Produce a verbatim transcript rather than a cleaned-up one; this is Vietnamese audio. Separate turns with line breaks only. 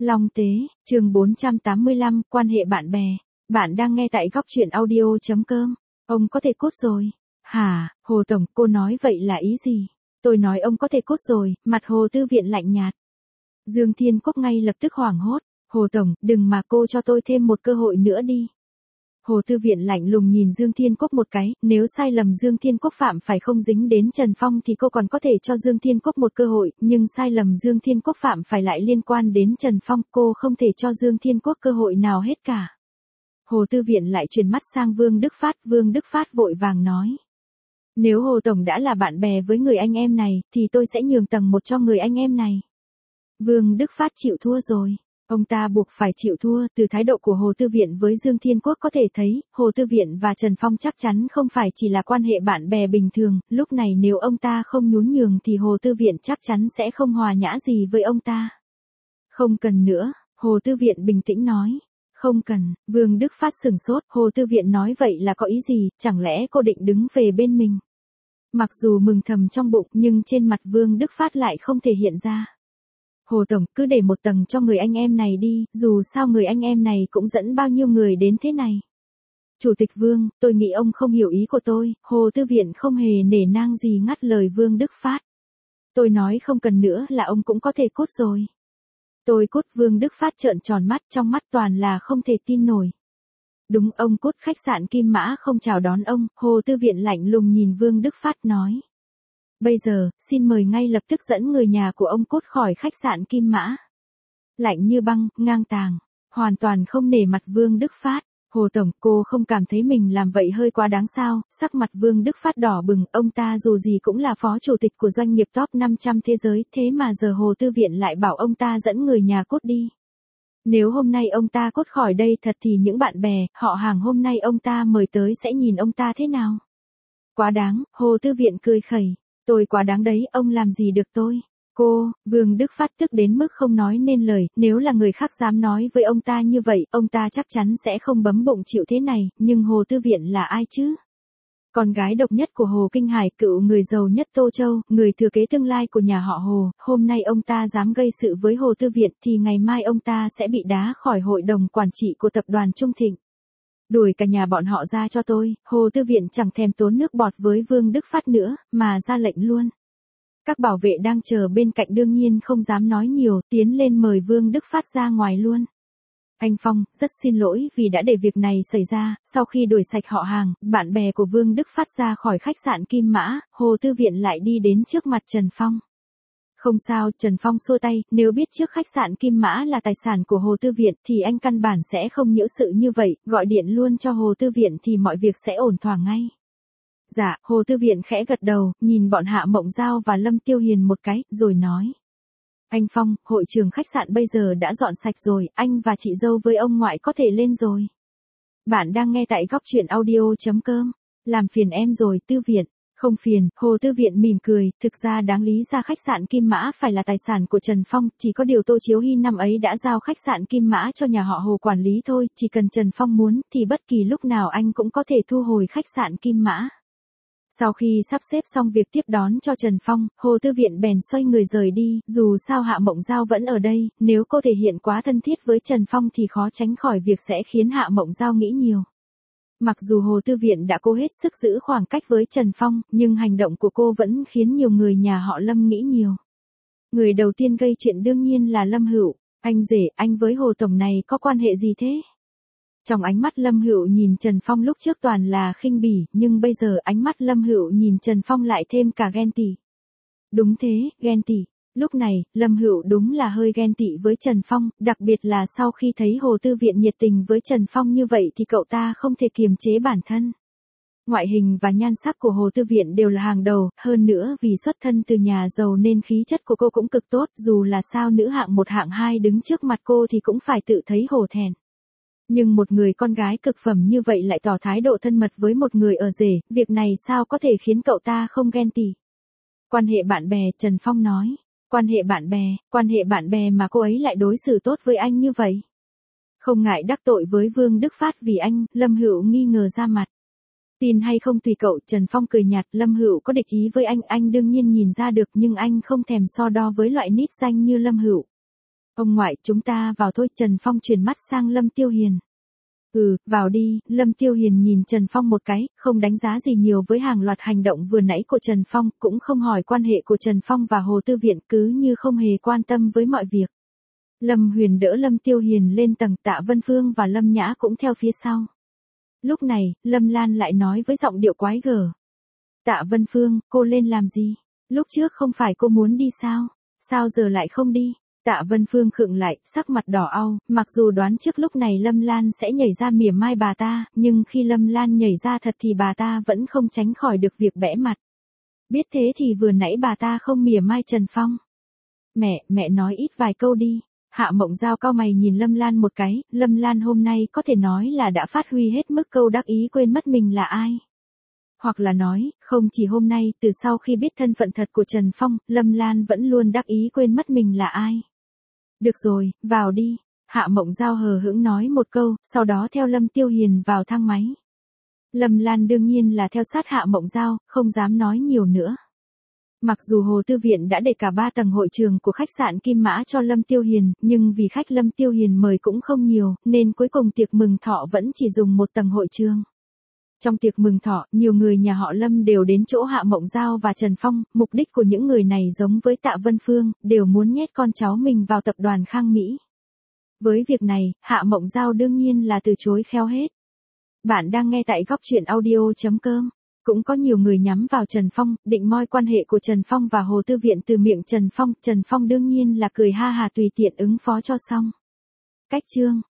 Long Tế, chương bốn trăm tám mươi lăm, quan hệ bạn bè. Bạn đang nghe tại góc truyện audio.com. Ông có thể cút rồi. Hả, Hồ Tổng, cô nói vậy là ý gì? Tôi nói ông có thể cút rồi, mặt Hồ Tư Viện lạnh nhạt. Dương Thiên Quốc ngay lập tức hoảng hốt. Hồ Tổng, đừng mà cô cho tôi thêm một cơ hội nữa đi. Hồ Tư Viện lạnh lùng nhìn Dương Thiên Quốc một cái, nếu sai lầm Dương Thiên Quốc phạm phải không dính đến Trần Phong thì cô còn có thể cho Dương Thiên Quốc một cơ hội, nhưng sai lầm Dương Thiên Quốc phạm phải lại liên quan đến Trần Phong, cô không thể cho Dương Thiên Quốc cơ hội nào hết cả. Hồ Tư Viện lại chuyển mắt sang Vương Đức Phát, Vương Đức Phát vội vàng nói. Nếu Hồ Tổng đã là bạn bè với người anh em này, thì tôi sẽ nhường tầng một cho người anh em này. Vương Đức Phát chịu thua rồi. Ông ta buộc phải chịu thua, từ thái độ của Hồ Tư Viện với Dương Thiên Quốc có thể thấy, Hồ Tư Viện và Trần Phong chắc chắn không phải chỉ là quan hệ bạn bè bình thường, lúc này nếu ông ta không nhún nhường thì Hồ Tư Viện chắc chắn sẽ không hòa nhã gì với ông ta. Không cần nữa, Hồ Tư Viện bình tĩnh nói. Không cần, Vương Đức Phát sửng sốt, Hồ Tư Viện nói vậy là có ý gì, chẳng lẽ cô định đứng về bên mình? Mặc dù mừng thầm trong bụng nhưng trên mặt Vương Đức Phát lại không thể hiện ra. Hồ Tổng, cứ để một tầng cho người anh em này đi, dù sao người anh em này cũng dẫn bao nhiêu người đến thế này. Chủ tịch Vương, tôi nghĩ ông không hiểu ý của tôi, Hồ Tư Viện không hề nể nang gì ngắt lời Vương Đức Phát. Tôi nói không cần nữa là ông cũng có thể cút rồi. Tôi cút, Vương Đức Phát trợn tròn mắt, trong mắt toàn là không thể tin nổi. Đúng, ông cút, khách sạn Kim Mã không chào đón ông, Hồ Tư Viện lạnh lùng nhìn Vương Đức Phát nói. Bây giờ, xin mời ngay lập tức dẫn người nhà của ông cút khỏi khách sạn Kim Mã. Lạnh như băng, ngang tàng, hoàn toàn không nể mặt Vương Đức Phát. Hồ Tổng, cô không cảm thấy mình làm vậy hơi quá đáng sao? Sắc mặt Vương Đức Phát đỏ bừng, ông ta dù gì cũng là phó chủ tịch của doanh nghiệp top năm trăm thế giới, thế mà giờ Hồ Tư Viện lại bảo ông ta dẫn người nhà cút đi. Nếu hôm nay ông ta cút khỏi đây thật thì những bạn bè, họ hàng hôm nay ông ta mời tới sẽ nhìn ông ta thế nào? Quá đáng, Hồ Tư Viện cười khẩy. Tôi quá đáng đấy, ông làm gì được tôi? Cô, Vương Đức Phát tức đến mức không nói nên lời, nếu là người khác dám nói với ông ta như vậy, ông ta chắc chắn sẽ không bấm bụng chịu thế này, nhưng Hồ Tư Viện là ai chứ? Con gái độc nhất của Hồ Kinh Hải, cựu người giàu nhất Tô Châu, người thừa kế tương lai của nhà họ Hồ, hôm nay ông ta dám gây sự với Hồ Tư Viện thì ngày mai ông ta sẽ bị đá khỏi hội đồng quản trị của tập đoàn Trung Thịnh. Đuổi cả nhà bọn họ ra cho tôi, Hồ Tư Viện chẳng thèm tốn nước bọt với Vương Đức Phát nữa, mà ra lệnh luôn. Các bảo vệ đang chờ bên cạnh đương nhiên không dám nói nhiều, tiến lên mời Vương Đức Phát ra ngoài luôn. Anh Phong, rất xin lỗi vì đã để việc này xảy ra, sau khi đuổi sạch họ hàng, bạn bè của Vương Đức Phát ra khỏi khách sạn Kim Mã, Hồ Tư Viện lại đi đến trước mặt Trần Phong. Không sao, Trần Phong xua tay, nếu biết trước khách sạn Kim Mã là tài sản của Hồ Tư Viện thì anh căn bản sẽ không nhiễu sự như vậy, gọi điện luôn cho Hồ Tư Viện thì mọi việc sẽ ổn thỏa ngay. Dạ, Hồ Tư Viện khẽ gật đầu, nhìn bọn Hạ Mộng Giao và Lâm Tiêu Hiền một cái, rồi nói. Anh Phong, hội trường khách sạn bây giờ đã dọn sạch rồi, anh và chị dâu với ông ngoại có thể lên rồi. Bạn đang nghe tại góc truyện audio.com. Làm phiền em rồi, Tư Viện. Không phiền, Hồ Tư Viện mỉm cười, thực ra đáng lý ra khách sạn Kim Mã phải là tài sản của Trần Phong, chỉ có điều Tô Chiếu Hy năm ấy đã giao khách sạn Kim Mã cho nhà họ Hồ quản lý thôi, chỉ cần Trần Phong muốn thì bất kỳ lúc nào anh cũng có thể thu hồi khách sạn Kim Mã. Sau khi sắp xếp xong việc tiếp đón cho Trần Phong, Hồ Tư Viện bèn xoay người rời đi, dù sao Hạ Mộng Giao vẫn ở đây, nếu cô thể hiện quá thân thiết với Trần Phong thì khó tránh khỏi việc sẽ khiến Hạ Mộng Giao nghĩ nhiều. Mặc dù Hồ Tư Viện đã cố hết sức giữ khoảng cách với Trần Phong, nhưng hành động của cô vẫn khiến nhiều người nhà họ Lâm nghĩ nhiều. Người đầu tiên gây chuyện đương nhiên là Lâm Hữu. Anh rể, anh với Hồ Tổng này có quan hệ gì thế? Trong ánh mắt Lâm Hữu nhìn Trần Phong lúc trước toàn là khinh bỉ, nhưng bây giờ ánh mắt Lâm Hữu nhìn Trần Phong lại thêm cả ghen tị. Đúng thế, ghen tị. Lúc này, Lâm Hữu đúng là hơi ghen tị với Trần Phong, đặc biệt là sau khi thấy Hồ Tư Viện nhiệt tình với Trần Phong như vậy thì cậu ta không thể kiềm chế bản thân. Ngoại hình và nhan sắc của Hồ Tư Viện đều là hàng đầu, hơn nữa vì xuất thân từ nhà giàu nên khí chất của cô cũng cực tốt, dù là sao nữ hạng một hạng hai đứng trước mặt cô thì cũng phải tự thấy hổ thẹn. Nhưng một người con gái cực phẩm như vậy lại tỏ thái độ thân mật với một người ở rể, việc này sao có thể khiến cậu ta không ghen tị. Quan hệ bạn bè, Trần Phong nói. Quan hệ bạn bè, quan hệ bạn bè mà cô ấy lại đối xử tốt với anh như vậy. Không ngại đắc tội với Vương Đức Phát vì anh, Lâm Hữu nghi ngờ ra mặt. Tin hay không tùy cậu, Trần Phong cười nhạt, Lâm Hữu có địch ý với anh, anh đương nhiên nhìn ra được nhưng anh không thèm so đo với loại nít danh như Lâm Hữu. Ông ngoại, chúng ta vào thôi, Trần Phong chuyển mắt sang Lâm Tiêu Hiền. Ừ, vào đi, Lâm Tiêu Hiền nhìn Trần Phong một cái, không đánh giá gì nhiều với hàng loạt hành động vừa nãy của Trần Phong, cũng không hỏi quan hệ của Trần Phong và Hồ Tư Viện, cứ như không hề quan tâm với mọi việc. Lâm Huyền đỡ Lâm Tiêu Hiền lên tầng, Tạ Vân Phương và Lâm Nhã cũng theo phía sau. Lúc này, Lâm Lan lại nói với giọng điệu quái gở. Tạ Vân Phương, cô lên làm gì? Lúc trước không phải cô muốn đi sao? Sao giờ lại không đi? Tạ Vân Phương khựng lại, sắc mặt đỏ au, mặc dù đoán trước lúc này Lâm Lan sẽ nhảy ra mỉa mai bà ta, nhưng khi Lâm Lan nhảy ra thật thì bà ta vẫn không tránh khỏi được việc bẽ mặt. Biết thế thì vừa nãy bà ta không mỉa mai Trần Phong. Mẹ, mẹ nói ít vài câu đi. Hạ Mộng Giao cau mày nhìn Lâm Lan một cái, Lâm Lan hôm nay có thể nói là đã phát huy hết mức câu đắc ý quên mất mình là ai. Hoặc là nói, không chỉ hôm nay, từ sau khi biết thân phận thật của Trần Phong, Lâm Lan vẫn luôn đắc ý quên mất mình là ai. Được rồi, vào đi. Hạ Mộng Giao hờ hững nói một câu, sau đó theo Lâm Tiêu Hiền vào thang máy. Lâm Lan đương nhiên là theo sát Hạ Mộng Giao, không dám nói nhiều nữa. Mặc dù Hồ Tư Viện đã để cả ba tầng hội trường của khách sạn Kim Mã cho Lâm Tiêu Hiền, nhưng vì khách Lâm Tiêu Hiền mời cũng không nhiều, nên cuối cùng tiệc mừng thọ vẫn chỉ dùng một tầng hội trường. Trong tiệc mừng thọ, nhiều người nhà họ Lâm đều đến chỗ Hạ Mộng Giao và Trần Phong, mục đích của những người này giống với Tạ Vân Phương, đều muốn nhét con cháu mình vào tập đoàn Khang Mỹ. Với việc này, Hạ Mộng Giao đương nhiên là từ chối khéo hết. Bạn đang nghe tại góc truyện audio chấm com. Cũng có nhiều người nhắm vào Trần Phong, định moi quan hệ của Trần Phong và Hồ Tư Viện từ miệng Trần Phong, Trần Phong đương nhiên là cười ha hà tùy tiện ứng phó cho xong. Cách chương